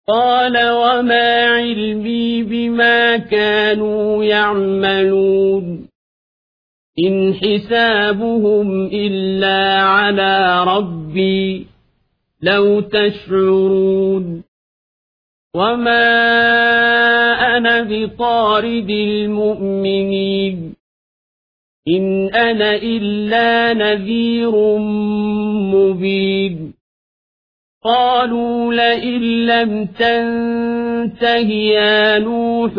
قال وما علمي بما كانوا يعملون إن حسابهم إلا على ربي لو تشعرون وما أنا بطارد المؤمنين إن أنا إلا نذير مبين قالوا لئن لم تنته يا نوح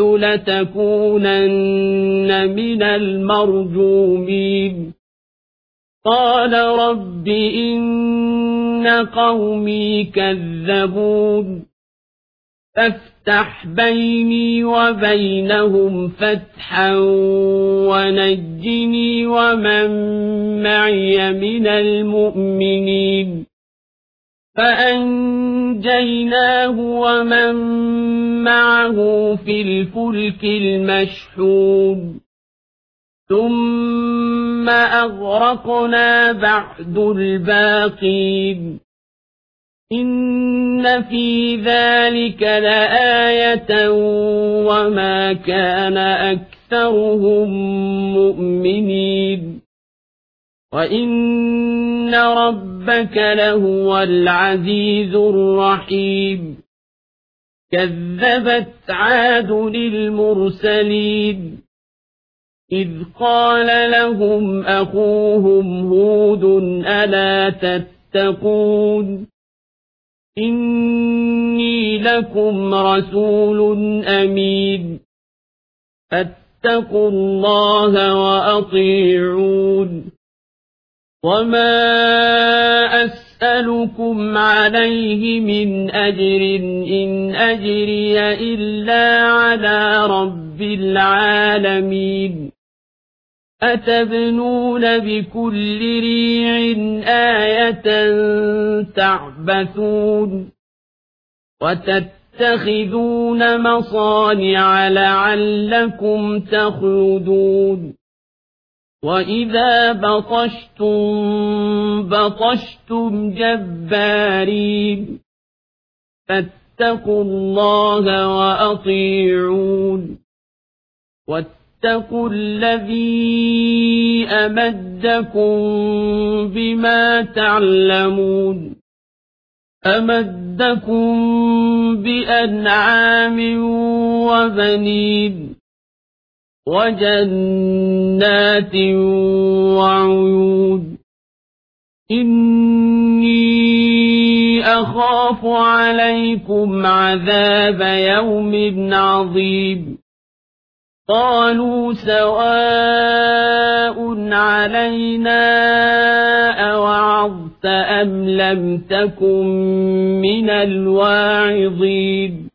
لتكونن من المرجومين قال رب إن قومي كذبون فافتح بيني وبينهم فتحا ونجني ومن معي من المؤمنين فأنجيناه ومن معه في الفلك المشحون ثم أغرقنا بعد الباقين إن في ذلك لآية وما كان أكثرهم مؤمنين وإن ربك لهو العزيز الرحيم كذبت عاد المرسلين إذ قال لهم أخوهم هود ألا تتقون إني لكم رسول أمين فاتقوا الله وأطيعون وما أسألكم عليه من أجر إن أجري إلا على رب العالمين أتبنون بكل ريع آية تعبثون وتتخذون مصانع لعلكم تخلدون وإذا بطشتم جبارين فاتقوا الله وأطيعون واتقوا الذي أمدكم بما تعلمون أمدكم بأنعام وبنين وجنات وعيون إني أخاف عليكم عذاب يوم عظيم قالوا سواء علينا أوعظت أم لم تكن من الواعظين